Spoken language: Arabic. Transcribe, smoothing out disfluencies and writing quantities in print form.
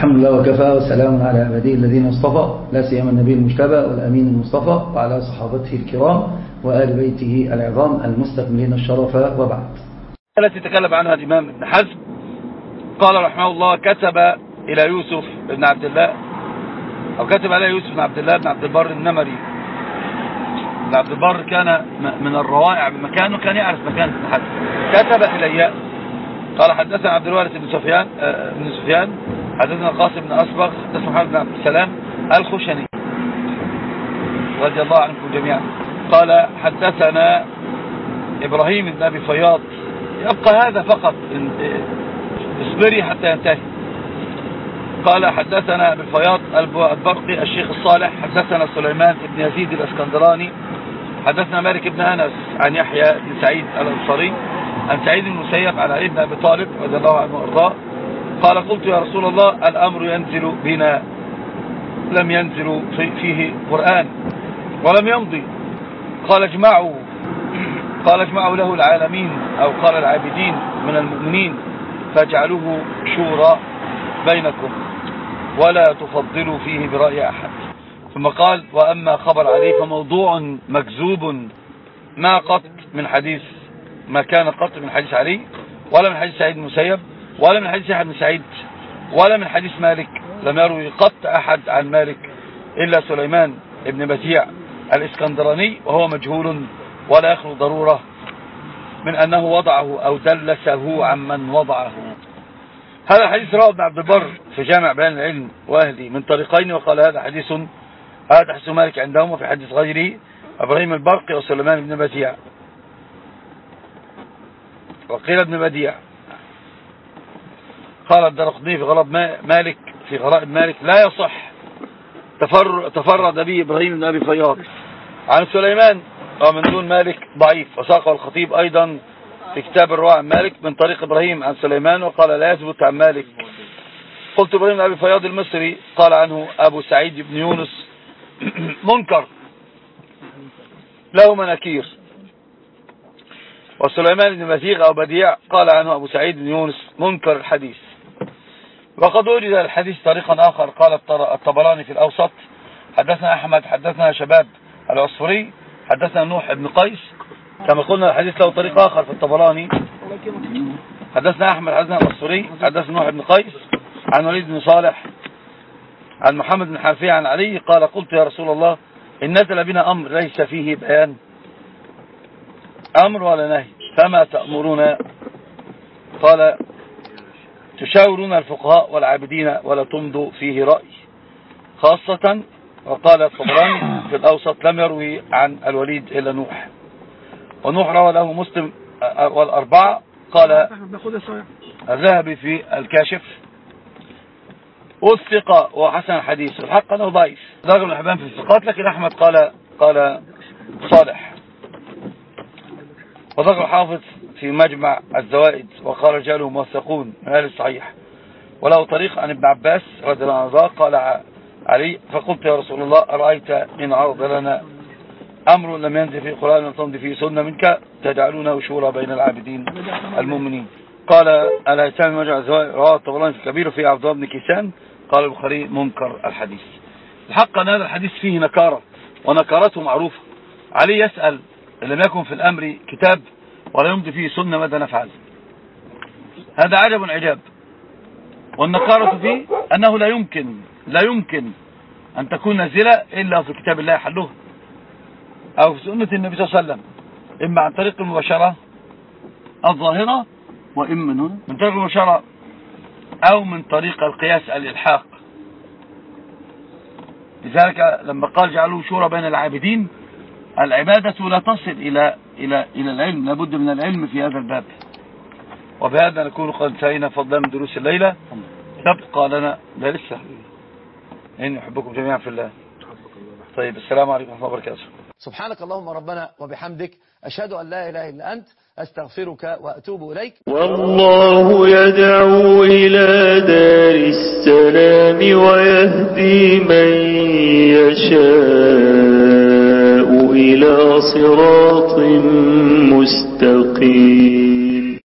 الحمد لله وكفى، وسلام على عباده الذين اصطفى، لا سيما النبي المجتبى والأمين المصطفى وعلى صحابته الكرام وآل بيته العظام المستكملين الشرف، وبعد. التي تكلم عنها الإمام ابن حزم قال رحمه الله: كتب إلى يوسف بن عبد الله، أو كتب على يوسف بن عبد الله بن عبد البر النمري. ابن عبد البر كان من الروائع بمكانه، كان يعرف مكان ابن حزم. كتب إلي قال: حدثنا عبد الوارث بن سفيان حدثنا القاسم بن أصبغ حدثنا محمد بن عبد السلام الخشني رضي الله عنكم جميعا قال: حدثنا إبراهيم بن أبي فياض. يبقى هذا فقط، اصبري حتى ينتهي. قال: حدثنا أبي الفياض البرقي الشيخ الصالح حدثنا سليمان بن يزيد الاسكندراني حدثنا مالك بن أنس عن يحيى بن سعيد الأنصاري عن سعيد بن المسيب عن علي بن أبي طالب رضي الله عنه وارضاه قال: قلت يا رسول الله الأمر ينزل بنا، لم ينزل فيه قرآن ولم يمضي. قال: اجمعوا له العالمين، أو قال العابدين من المؤمنين، فاجعلوه شورى بينكم ولا تفضلوا فيه برأي أحد. ثم قال: وأما خبر عليه فموضوع مكذوب، ما كان قط من حديث علي، ولا من حديث سعيد المسيب، ولا من حديث يحيى بن سعيد، ولا من حديث مالك. لم يروي قط أحد عن مالك إلا سليمان بن بديع الاسكندراني، وهو مجهول ولا يخلو ضرورة من أنه وضعه أو دلسه عمن وضعه. هذا الحديث رواه ابن عبد البر في جامع بيان العلم وأهله من طريقين، وقال هذا حديث مالك عندهم، وفي حديث غيره إبراهيم البرقي وسليمان بن بديع، وقيل ابن بديع. قال الدرقطني في غرائب مالك لا يصح، تفرد به إبراهيم بن أبي فياض عن سليمان ومن دون مالك ضعيف. وساقه الخطيب أيضا في كتاب الرواية عن مالك من طريق إبراهيم عن سليمان، وقال لا يثبت عن مالك. قلت: إبراهيم بن أبي فياض المصري قال عنه أبو سعيد بن يونس منكر له مناكير. وسليمان بن مزيغ أو بديع قال عنه أبو سعيد بن يونس منكر الحديث. وقد وجد الحديث طريقا آخر. قال الطبراني في الأوسط: حدثنا أحمد حدثنا شباب العصفري حدثنا نوح بن قيس. كما قلنا الحديث له طريق آخر في الطبراني: حدثنا أحمد حدثنا العصفري حدثنا نوح بن قيس عن وليد بن صالح عن محمد بن حنفية عن علي قال: قلت يا رسول الله إن نزل بنا أمر ليس فيه بيان، أمر ولا نهي، فما تأمرون؟ قال: تشاورون الفقهاء والعابدين ولا تمضوا فيه رأي خاصة. وقال الطبراني في الأوسط: لم يروي عن الوليد إلا نوح، ونوح روى له مسلم والأربعة. قال الذهبي في الكاشف: والثقة وحسن الحديث، الحق أنه ضعيف، درجة من الحبان في الثقات، لكن أحمد قال صالح. وذكر الحافظ في مجمع الزوائد وقال رجاله موثقون من أهل الصحيح، وله طريق عن ابن عباس رضي الله عنه قال علي: فقلت يا رسول الله أرأيت إن عرض لنا أمر لم ينزل فيه قرآن ولم تمضي فيه سنة منك تجعلونه شورى بين العابدين المؤمنين. قال الهيثمي مجمع الزوائد رواه الطبراني في الكبير في عبد الله بن كيسان. قال البخاري منكر الحديث. الحق أن هذا الحديث فيه نكارة، ونكارته معروفة. علي يسأل: لم يكن في الأمر كتاب ولا يمضي فيه سنة ماذا نفعل؟ هذا عجب عجاب. والنكارة فيه أنه لا يمكن أن تكون نازلة إلا في كتاب الله حلها، أو في سنة النبي صلى الله عليه وسلم، إما عن طريق المباشرة الظاهرة، وإما من طريق المباشرة أو من طريق القياس الإلحاق. لذلك لما قال جعلوا شورى بين العابدين، العبادة لا تصل إلى العلم، لابد من العلم في هذا الباب. وبهذا نكون قد انتهينا فضلا من دروس الليلة. تبقى لنا لا لسه إني أحبكم جميعا في الله. طيب، السلام عليكم ورحمة الله وبركاته. سبحانك اللهم ربنا وبحمدك، أشهد أن لا إله إلا أنت، أستغفرك وأتوب إليك. والله يدعو إلى دار السلام ويهدي من يشاء إلى صراط مستقيم.